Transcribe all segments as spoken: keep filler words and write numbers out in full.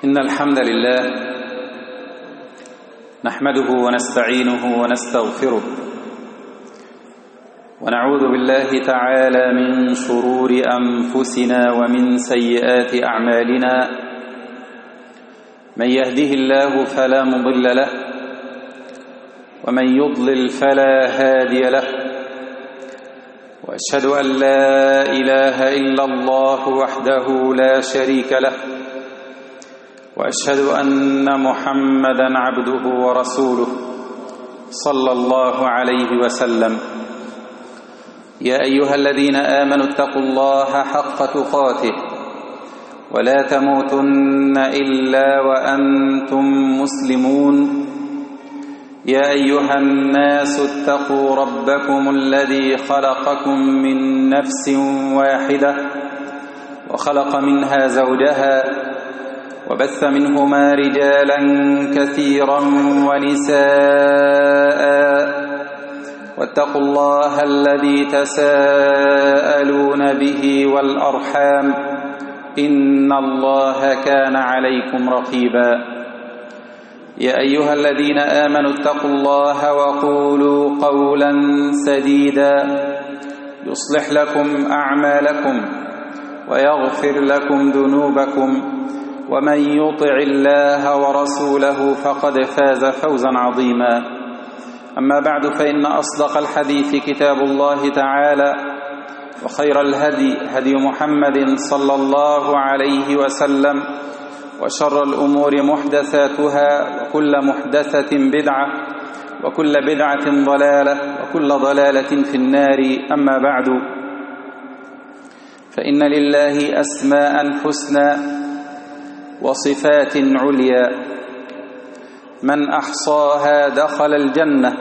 إن الحمد لله نحمده ونستعينه ونستغفره ونعوذ بالله تعالى من شرور أنفسنا ومن سيئات أعمالنا. من يهده الله فلا مضل له ومن يضلل فلا هادي له، وأشهد أن لا إله إلا الله وحده لا شريك له، وأشهد أن محمدًا عبده ورسوله صلى الله عليه وسلم. يا أيها الذين آمنوا اتقوا الله حق تقاته ولا تموتن إلا وأنتم مسلمون. يا أيها الناس اتقوا ربكم الذي خلقكم من نفس واحدة وخلق منها زوجها وبث منهما رجالا كثيرا ونساء، واتقوا الله الذي تساءلون به والأرحام إن الله كان عليكم رقيبا. يا أيها الذين آمنوا اتقوا الله وقولوا قولا سديدا يصلح لكم أعمالكم ويغفر لكم ذنوبكم، ومن يطع الله ورسوله فقد فاز فوزا عظيما. أما بعد، فإن أصدق الحديث كتاب الله تعالى، وخير الهدي هدي محمد صلى الله عليه وسلم، وشر الأمور محدثاتها، وكل محدثة بدعة، وكل بدعة ضلالة، وكل ضلالة في النار. أما بعد، فإن لله أسماء حسنى وصفات عليا، من أحصاها دخل الجنة،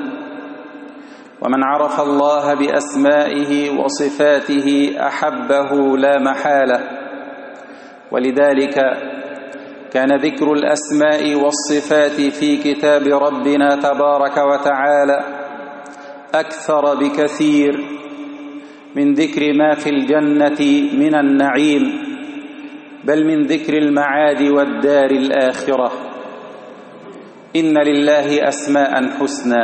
ومن عرف الله بأسمائه وصفاته أحبه لا محالة. ولذلك كان ذكر الأسماء والصفات في كتاب ربنا تبارك وتعالى أكثر بكثير من ذكر ما في الجنة من النعيم، بل من ذكر المعاد والدار الآخرة. إن لله أسماء حسنى،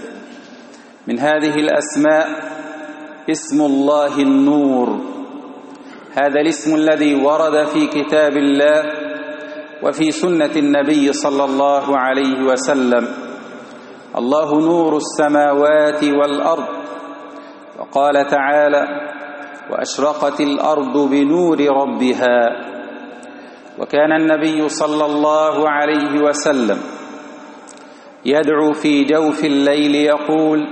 من هذه الأسماء اسم الله النور. هذا الاسم الذي ورد في كتاب الله وفي سنة النبي صلى الله عليه وسلم. الله نور السماوات والأرض، وقال تعالى: وأشرقت الأرض بنور ربها. وكان النبي صلى الله عليه وسلم يدعو في جوف الليل يقول: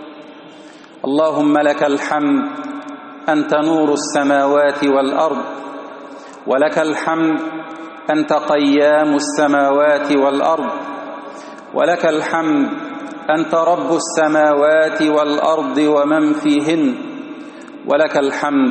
اللهم لك الحمد أنت نور السماوات والأرض، ولك الحمد أنت قيام السماوات والأرض، ولك الحمد أنت رب السماوات والأرض ومن فيهن، ولك الحمد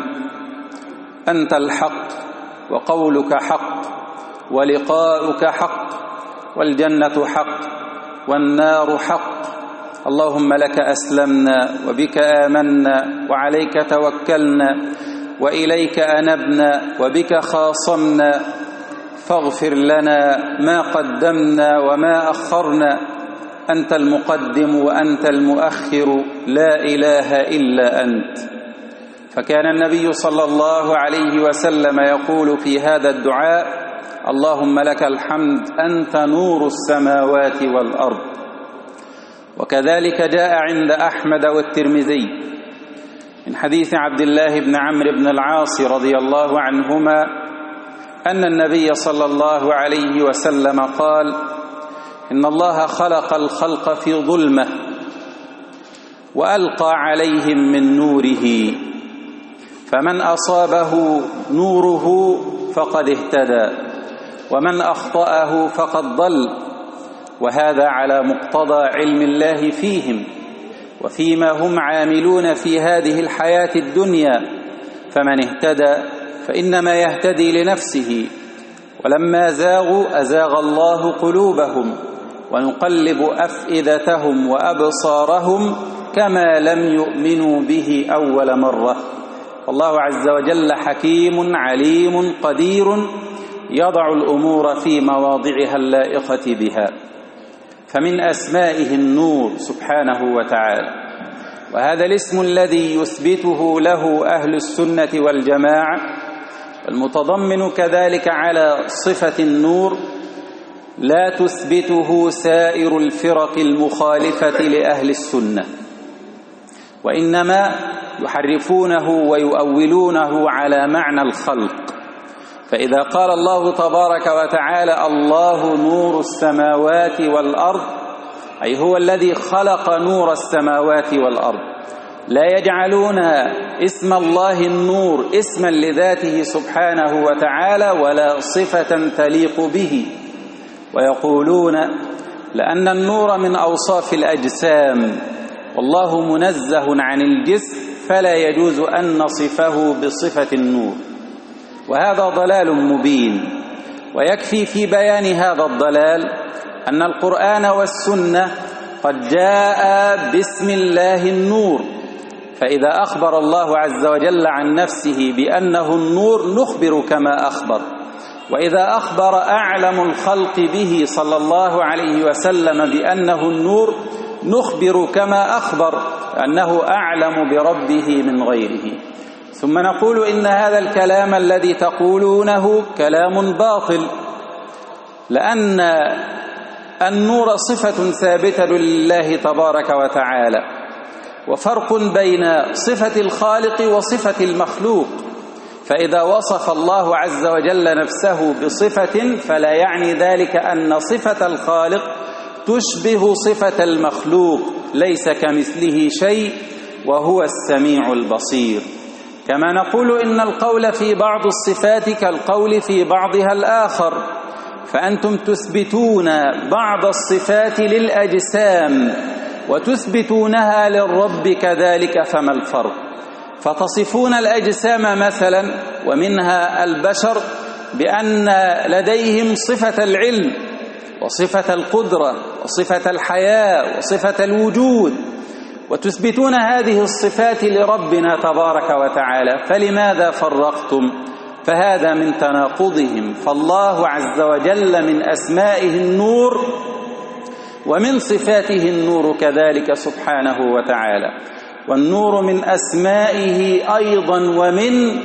أنت الحق وقولك حق ولقاؤك حق والجنة حق والنار حق. اللهم لك أسلمنا وبك آمنا وعليك توكلنا وإليك أنبنا وبك خاصمنا، فاغفر لنا ما قدمنا وما أخرنا، أنت المقدم وأنت المؤخر، لا إله إلا أنت. فكان النبي صلى الله عليه وسلم يقول في هذا الدعاء: اللهم لك الحمد أنت نور السماوات والأرض. وكذلك جاء عند أحمد والترمذي من حديث عبد الله بن عمرو بن العاص رضي الله عنهما أن النبي صلى الله عليه وسلم قال: إن الله خلق الخلق في ظلمة وألقى عليهم من نوره، فمن أصابه نوره فقد اهتدى، ومن أخطأه فقد ضل. وهذا على مقتضى علم الله فيهم وفيما هم عاملون في هذه الحياة الدنيا. فمن اهتدى فإنما يهتدي لنفسه، ولما زاغوا أزاغ الله قلوبهم، ونقلب أفئدتهم وأبصارهم كما لم يؤمنوا به أول مرة. والله عز وجل حكيم عليم قدير، يضع الأمور في مواضعها اللائقة بها. فمن أسمائه النور سبحانه وتعالى، وهذا الاسم الذي يثبته له أهل السنة والجماعة، المتضمن كذلك على صفة النور لا تثبته سائر الفرق المخالفة لأهل السنة، وإنما يحرفونه ويؤولونه على معنى الخلق. فإذا قال الله تبارك وتعالى الله نور السماوات والأرض، أي هو الذي خلق نور السماوات والأرض، لا يجعلون اسم الله النور اسما لذاته سبحانه وتعالى ولا صفة تليق به، ويقولون لأن النور من أوصاف الأجسام والله منزه عن الجسم فلا يجوز أن نصفه بصفة النور، وهذا ضلال مبين. ويكفي في بيان هذا الضلال أن القرآن والسنة قد جاء باسم الله النور، فإذا أخبر الله عز وجل عن نفسه بأنه النور نخبر كما أخبر، وإذا أخبر أعلم الخلق به صلى الله عليه وسلم بأنه النور نخبر كما أخبر أنه أعلم بربه من غيره. ثم نقول إن هذا الكلام الذي تقولونه كلام باطل، لأن النور صفة ثابتة لله تبارك وتعالى، وفرق بين صفة الخالق وصفة المخلوق. فإذا وصف الله عز وجل نفسه بصفة فلا يعني ذلك أن صفة الخالق تشبه صفة المخلوق، ليس كمثله شيء وهو السميع البصير. كما نقول إن القول في بعض الصفات كالقول في بعضها الآخر، فأنتم تثبتون بعض الصفات للأجسام وتثبتونها للرب كذلك، فما الفرق؟ فتصفون الأجسام مثلا ومنها البشر بأن لديهم صفة العلم وصفة القدرة وصفة الحياة وصفة الوجود، وتثبتون هذه الصفات لربنا تبارك وتعالى، فلماذا فرقتم؟ فهذا من تناقضهم. فالله عز وجل من أسمائه النور ومن صفاته النور كذلك سبحانه وتعالى، والنور من أسمائه أيضا ومن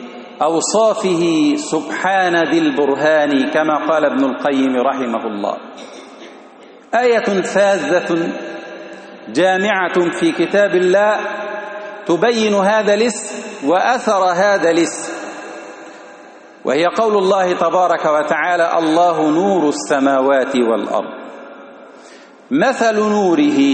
أوصافه سبحان ذي البرهان، كما قال ابن القيم رحمه الله. آية فاذة جامعة في كتاب الله تبين هذا الاسم وأثر هذا الاسم، وهي قول الله تبارك وتعالى الله نور السماوات والأرض. مثل نوره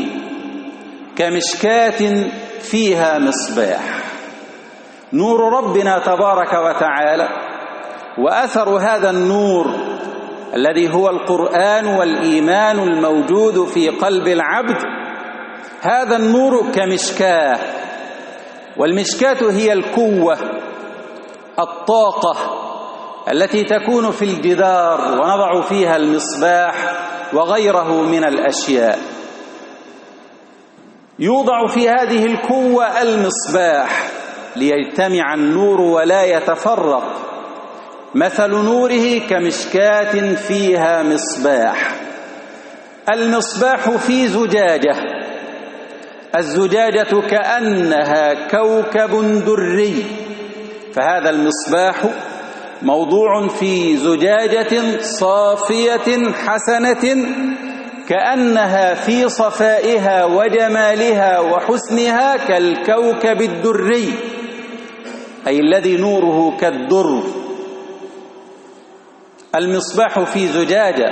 كمشكاة فيها مصباح. نور ربنا تبارك وتعالى وأثر هذا النور الذي هو القرآن والإيمان الموجود في قلب العبد، هذا النور كمشكاة، والمشكاة هي القوة الطاقة التي تكون في الجدار ونضع فيها المصباح وغيره من الأشياء. يوضع في هذه القوة المصباح ليجتمع النور ولا يتفرق. مثل نوره كمشكاة فيها مصباح. المصباح في زجاجة، الزجاجة كأنها كوكب دري، فهذا المصباح موضوع في زجاجة صافية حسنة كأنها في صفائها وجمالها وحسنها كالكوكب الدري، أي الذي نوره كالدر. المصباح في زجاجة،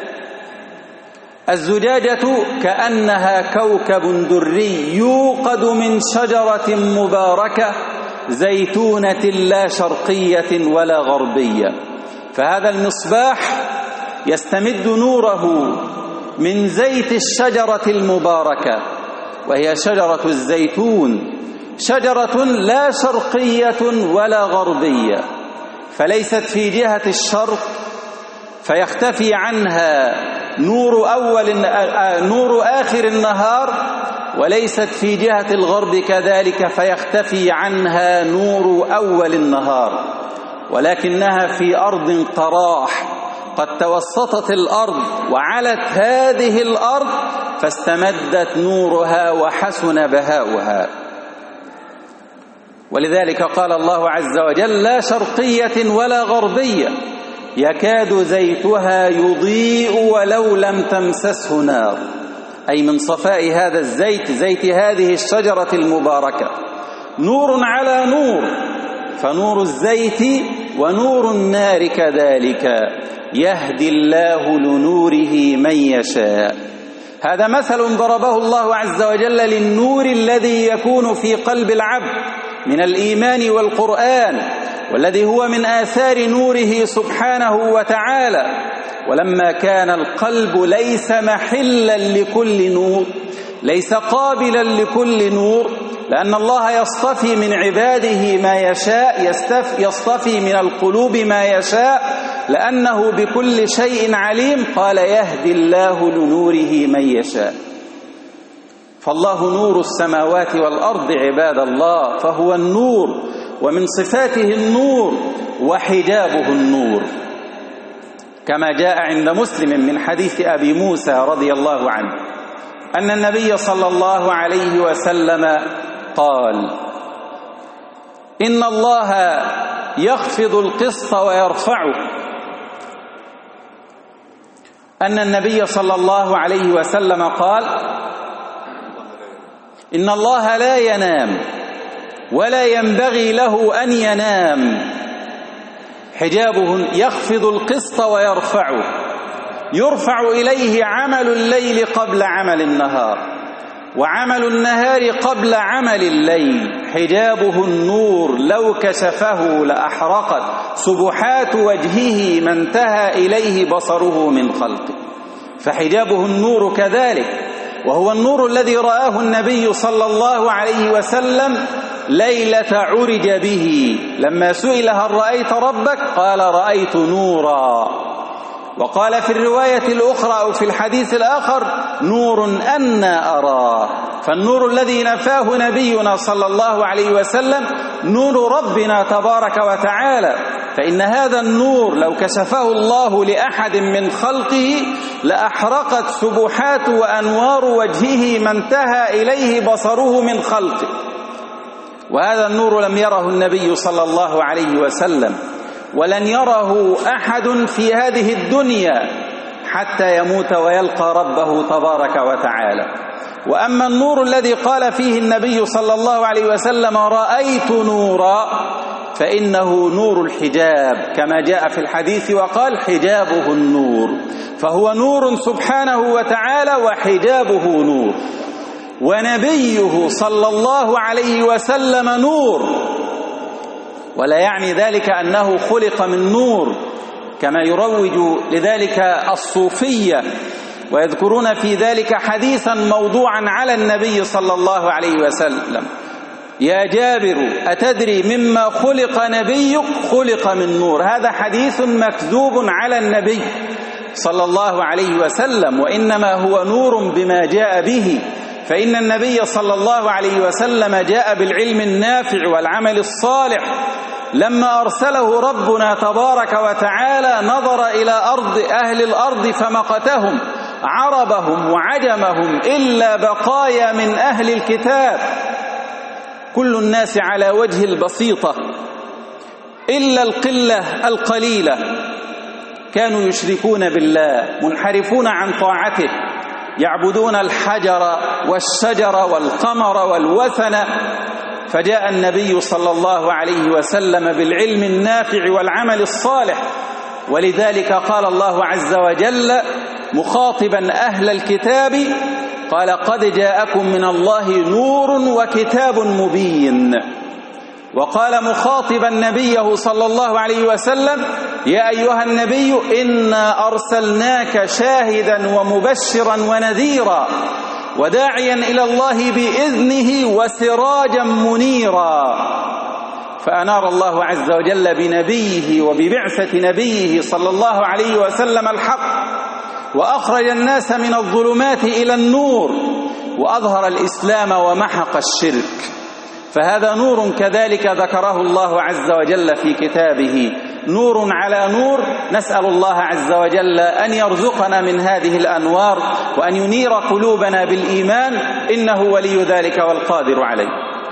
الزجاجة كأنها كوكب دري يوقد من شجرة مباركة زيتونة لا شرقية ولا غربية. فهذا المصباح يستمد نوره من زيت الشجرة المباركة، وهي شجرة الزيتون، شجرة لا شرقية ولا غربية، فليست في جهة الشرق فيختفي عنها نور أول نور آخر النهار، وليست في جهة الغرب كذلك فيختفي عنها نور أول النهار، ولكنها في أرض قراح، قد توسطت الأرض وعلت هذه الأرض فاستمدت نورها وحسن بهاؤها. ولذلك قال الله عز وجل: لا شرقية ولا غربية يكاد زيتها يضيء ولو لم تمسسه نار، أي من صفاء هذا الزيت، زيت هذه الشجرة المباركة، نور على نور، فنور الزيت ونور النار كذلك، يهدي الله لنوره من يشاء. هذا مثل ضربه الله عز وجل للنور الذي يكون في قلب العبد من الإيمان والقرآن، والذي هو من آثار نوره سبحانه وتعالى. ولما كان القلب ليس محلا لكل نور، ليس قابلا لكل نور، لأن الله يصطفي من عباده ما يشاء، يصطفي من القلوب ما يشاء، لأنه بكل شيء عليم. قال: يهدي الله لنوره من يشاء. فالله نور السماوات والأرض عباد الله، فهو النور، ومن صفاته النور وحجابه النور، كما جاء عند مسلم من حديث أبي موسى رضي الله عنه أن النبي صلى الله عليه وسلم قال: إن الله يخفض القسط ويرفعه. أن النبي صلى الله عليه وسلم قال: إن الله لا ينام ولا ينبغي له أن ينام، حجابه يخفض القسط ويرفعه، يرفع إليه عمل الليل قبل عمل النهار، وعمل النهار قبل عمل الليل. حجابه النور، لو كشفه لأحرقت سبحات وجهه ما انتهى إليه بصره من خلقه. فحجابه النور كذلك، وهو النور الذي رآه النبي صلى الله عليه وسلم ليلة عرج به، لما سئل: هل رأيت ربك؟ قال: رأيت نورا. وقال في الرواية الأخرى أو في الحديث الآخر: نور أنا أراه. فالنور الذي نفاه نبينا صلى الله عليه وسلم نور ربنا تبارك وتعالى، فإن هذا النور لو كشفه الله لأحد من خلقه لأحرقت سبحات وأنوار وجهه ما انتهى إليه بصره من خلقه. وهذا النور لم يره النبي صلى الله عليه وسلم، ولن يره أحد في هذه الدنيا حتى يموت ويلقى ربه تبارك وتعالى. وأما النور الذي قال فيه النبي صلى الله عليه وسلم: رأيت نورا، فإنه نور الحجاب، كما جاء في الحديث وقال: حجابه النور. فهو نور سبحانه وتعالى وحجابه نور. ونبيه صلى الله عليه وسلم نور، ولا يعني ذلك أنه خلق من نور كما يروج لذلك الصوفية، ويذكرون في ذلك حديثا موضوعا على النبي صلى الله عليه وسلم: يا جابر أتدري مما خلق نبيك؟ خلق من نور. هذا حديث مكذوب على النبي صلى الله عليه وسلم، وإنما هو نور بما جاء به. فإن النبي صلى الله عليه وسلم جاء بالعلم النافع والعمل الصالح. لما أرسله ربنا تبارك وتعالى نظر إلى أرض أهل الأرض فمقتهم، عربهم وعجمهم، إلا بقايا من أهل الكتاب، كل الناس على وجه البسيطة إلا القلة القليلة كانوا يشركون بالله، منحرفون عن طاعته، يعبدون الحجر والشجر والقمر والوثن. فجاء النبي صلى الله عليه وسلم بالعلم النافع والعمل الصالح. ولذلك قال الله عز وجل مخاطبا أهل الكتاب، قال: قد جاءكم من الله نور وكتاب مبين. وقال مخاطبا نبيه صلى الله عليه وسلم: يا أيها النبي إنا أرسلناك شاهدا ومبشرا ونذيرا وداعيا إلى الله بإذنه وسراجا منيرا. فأنار الله عز وجل بنبيه وببعثة نبيه صلى الله عليه وسلم الحق، وأخرج الناس من الظلمات إلى النور، وأظهر الإسلام ومحق الشرك. فهذا نور كذلك ذكره الله عز وجل في كتابه، نور على نور. نسأل الله عز وجل أن يرزقنا من هذه الأنوار وأن ينير قلوبنا بالإيمان، إنه ولي ذلك والقادر عليه.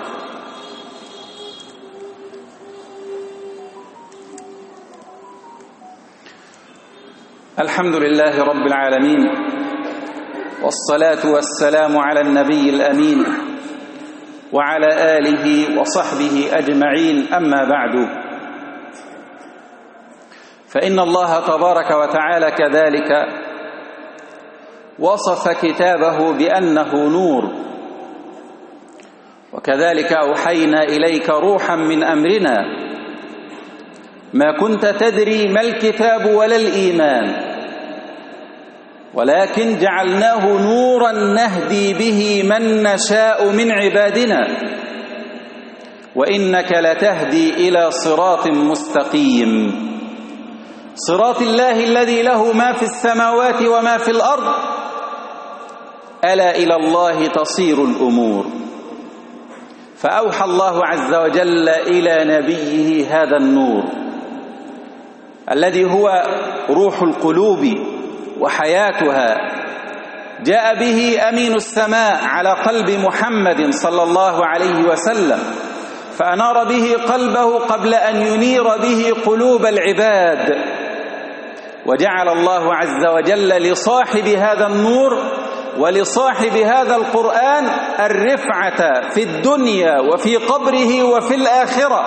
الحمد لله رب العالمين، والصلاة والسلام على النبي الأمين وعلى آله وصحبه أجمعين، أما بعد، فإن الله تبارك وتعالى كذلك وصف كتابه بأنه نور، وكذلك أوحينا إليك روحا من أمرنا ما كنت تدري ما الكتاب ولا الإيمان، ولكن جعلناه نورا نهدي به من نشاء من عبادنا وإنك لتهدي إلى صراط مستقيم، صراط الله الذي له ما في السماوات وما في الأرض، ألا إلى الله تصير الأمور. فأوحى الله عز وجل إلى نبيه هذا النور الذي هو روح القلوب وحياتها، جاء به أمين السماء على قلب محمد صلى الله عليه وسلم، فأنار به قلبه قبل أن ينير به قلوب العباد. وجعل الله عز وجل لصاحب هذا النور ولصاحب هذا القرآن الرفعة في الدنيا وفي قبره وفي الآخرة.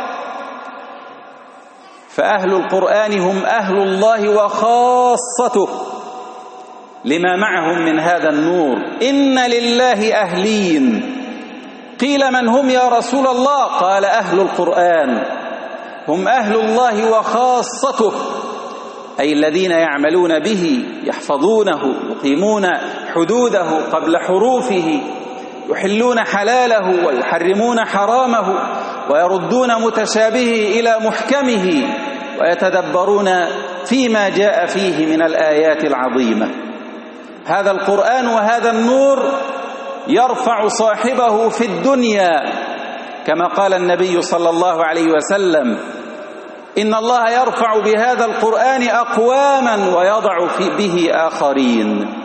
فأهل القرآن هم أهل الله وخاصته لما معهم من هذا النور. إن لله أهلين، قيل من هم يا رسول الله؟ قال أهل القرآن هم أهل الله وخاصته، أي الذين يعملون به، يحفظونه، يقيمون حدوده قبل حروفه، يحلون حلاله ويحرمون حرامه، ويردون متشابهه إلى محكمه، ويتدبرون فيما جاء فيه من الآيات العظيمة. هذا القرآن وهذا النور يرفع صاحبه في الدنيا، كما قال النبي صلى الله عليه وسلم: إن الله يرفع بهذا القرآن أقواما ويضع به آخرين.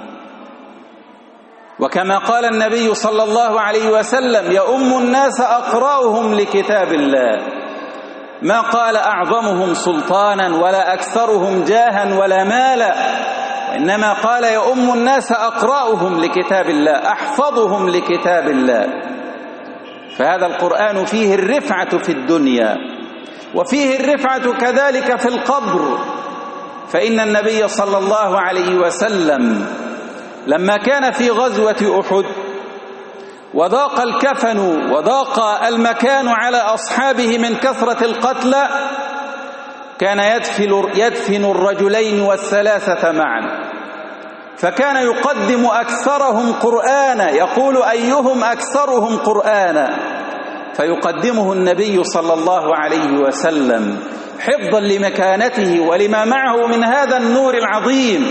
وكما قال النبي صلى الله عليه وسلم: يؤم الناس أقرأهم لكتاب الله، ما قال أعظمهم سلطانا ولا أكثرهم جاها ولا مالا، وإنما قال يؤم الناس أقرأهم لكتاب الله، أحفظهم لكتاب الله. فهذا القرآن فيه الرفعة في الدنيا، وفيه الرفعة كذلك في القبر. فإن النبي صلى الله عليه وسلم لما كان في غزوة أحد وضاق الكفن وضاق المكان على أصحابه من كثرة القتلى، كان يدفن, يدفن الرجلين والثلاثة معا، فكان يقدم أكثرهم قرآنا، يقول أيهم أكثرهم قرآنا، فيقدمه النبي صلى الله عليه وسلم حفظا لمكانته ولما معه من هذا النور العظيم.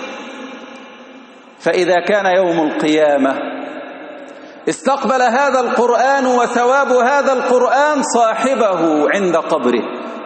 فإذا كان يوم القيامة استقبل هذا القرآن وثواب هذا القرآن صاحبه عند قبره،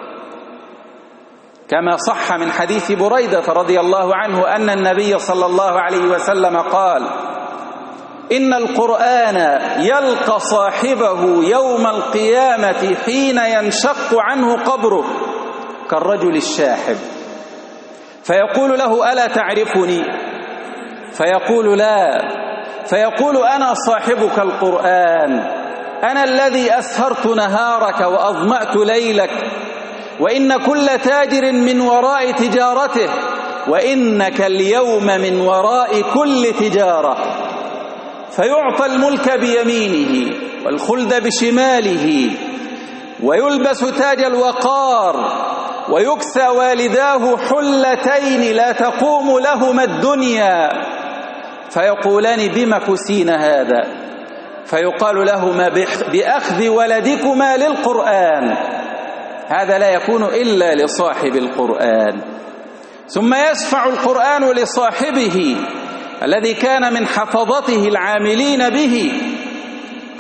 كما صح من حديث بريدة رضي الله عنه أن النبي صلى الله عليه وسلم قال: إن القرآن يلقى صاحبه يوم القيامة حين ينشق عنه قبره كالرجل الشاحب، فيقول له: ألا تعرفني؟ فيقول: لا. فيقول: أنا صاحبك القرآن، أنا الذي أسهرت نهارك وأظمأت ليلك، وإن كل تاجر من وراء تجارته، وإنك اليوم من وراء كل تجارة. فيعطى الملك بيمينه والخلد بشماله، ويلبس تاج الوقار، ويكسى والداه حلتين لا تقوم لهما الدنيا، فيقولان: بما كسين هذا؟ فيقال لهما: بأخذ ولدكما للقرآن. هذا لا يكون إلا لصاحب القرآن. ثم يشفع القرآن لصاحبه الذي كان من حفظته العاملين به،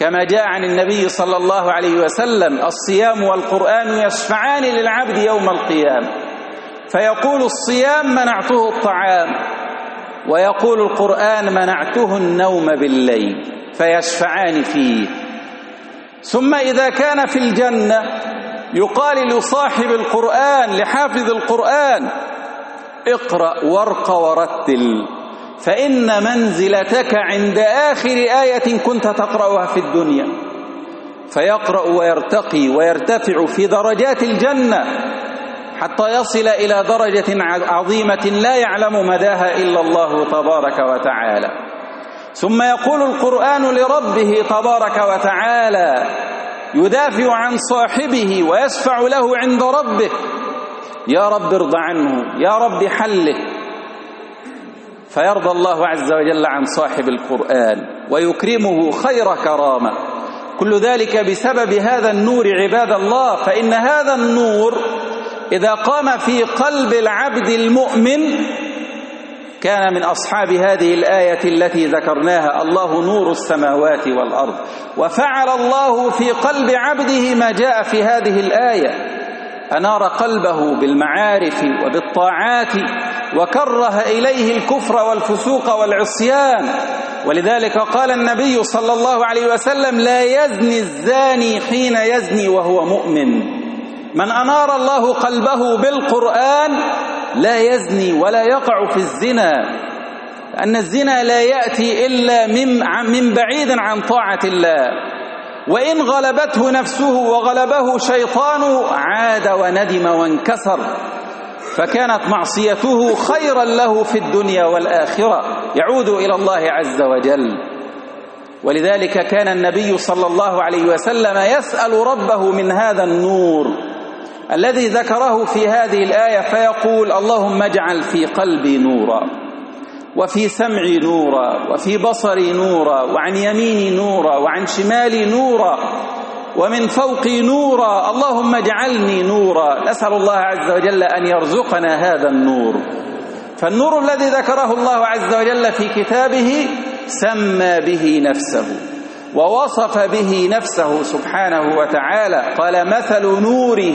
كما جاء عن النبي صلى الله عليه وسلم: الصيام والقرآن يشفعان للعبد يوم القيامة، فيقول الصيام: منعته الطعام، ويقول القرآن: منعته النوم بالليل، فيشفعان فيه. ثم إذا كان في الجنة يقال لصاحب القرآن، لحافظ القرآن: اقرأ وارق ورتل، فإن منزلتك عند آخر آية كنت تقرأها في الدنيا. فيقرأ ويرتقي ويرتفع في درجات الجنة حتى يصل إلى درجة عظيمة لا يعلم مداها إلا الله تبارك وتعالى. ثم يقول القرآن لربه تبارك وتعالى، يدافع عن صاحبه ويشفع له عند ربه: يا رب ارض عنه، يا رب حله. فيرضى الله عز وجل عن صاحب القرآن ويكرمه خير كرامة. كل ذلك بسبب هذا النور عباد الله. فإن هذا النور إذا قام في قلب العبد المؤمن كان من أصحاب هذه الآية التي ذكرناها: الله نور السماوات والأرض. وفعل الله في قلب عبده ما جاء في هذه الآية، أنار قلبه بالمعارف وبالطاعات، وكره إليه الكفر والفسوق والعصيان. ولذلك قال النبي صلى الله عليه وسلم: لا يزني الزاني حين يزني وهو مؤمن. من أنار الله قلبه بالقرآن لا يزني ولا يقع في الزنا، لأن الزنا لا يأتي إلا من بعيد عن طاعة الله. وإن غلبته نفسه وغلبه شيطانه عاد وندم وانكسر، فكانت معصيته خيرا له في الدنيا والآخرة، يعود إلى الله عز وجل. ولذلك كان النبي صلى الله عليه وسلم يسأل ربه من هذا النور الذي ذكره في هذه الآية، فيقول: اللهم اجعل في قلبي نورا، وفي سمعي نورا، وفي بصري نورا، وعن يميني نورا، وعن شمالي نورا، ومن فوقي نورا، اللهم اجعلني نورا. نسأل الله عز وجل أن يرزقنا هذا النور. فالنور الذي ذكره الله عز وجل في كتابه سمى به نفسه ووصف به نفسه سبحانه وتعالى، قال: مثل نوره.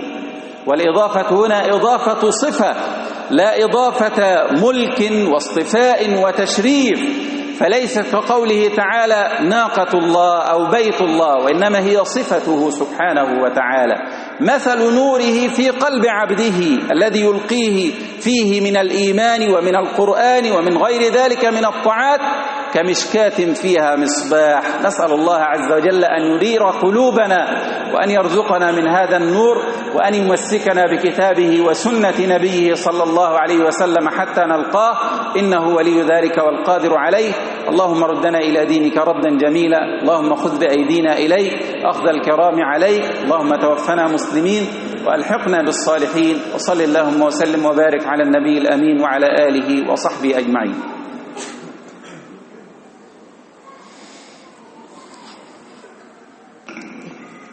والإضافة هنا إضافة صفة لا إضافة ملك واصطفاء وتشريف، فليست كقوله تعالى ناقة الله أو بيت الله، وإنما هي صفته سبحانه وتعالى. مثل نوره في قلب عبده الذي يلقيه فيه من الإيمان ومن القرآن ومن غير ذلك من الطاعات كمشكاة فيها مصباح. نسأل الله عز وجل أن ينير قلوبنا وأن يرزقنا من هذا النور، وأن يمسكنا بكتابه وسنة نبيه صلى الله عليه وسلم حتى نلقاه، إنه ولي ذلك والقادر عليه. اللهم ردنا إلى دينك ردا جميلا، اللهم خذ بأيدينا إليك أخذ الكرام عليك، اللهم توفنا مسلمين وألحقنا بالصالحين. وصل اللهم وسلم وبارك على النبي الأمين وعلى آله وصحبه أجمعين.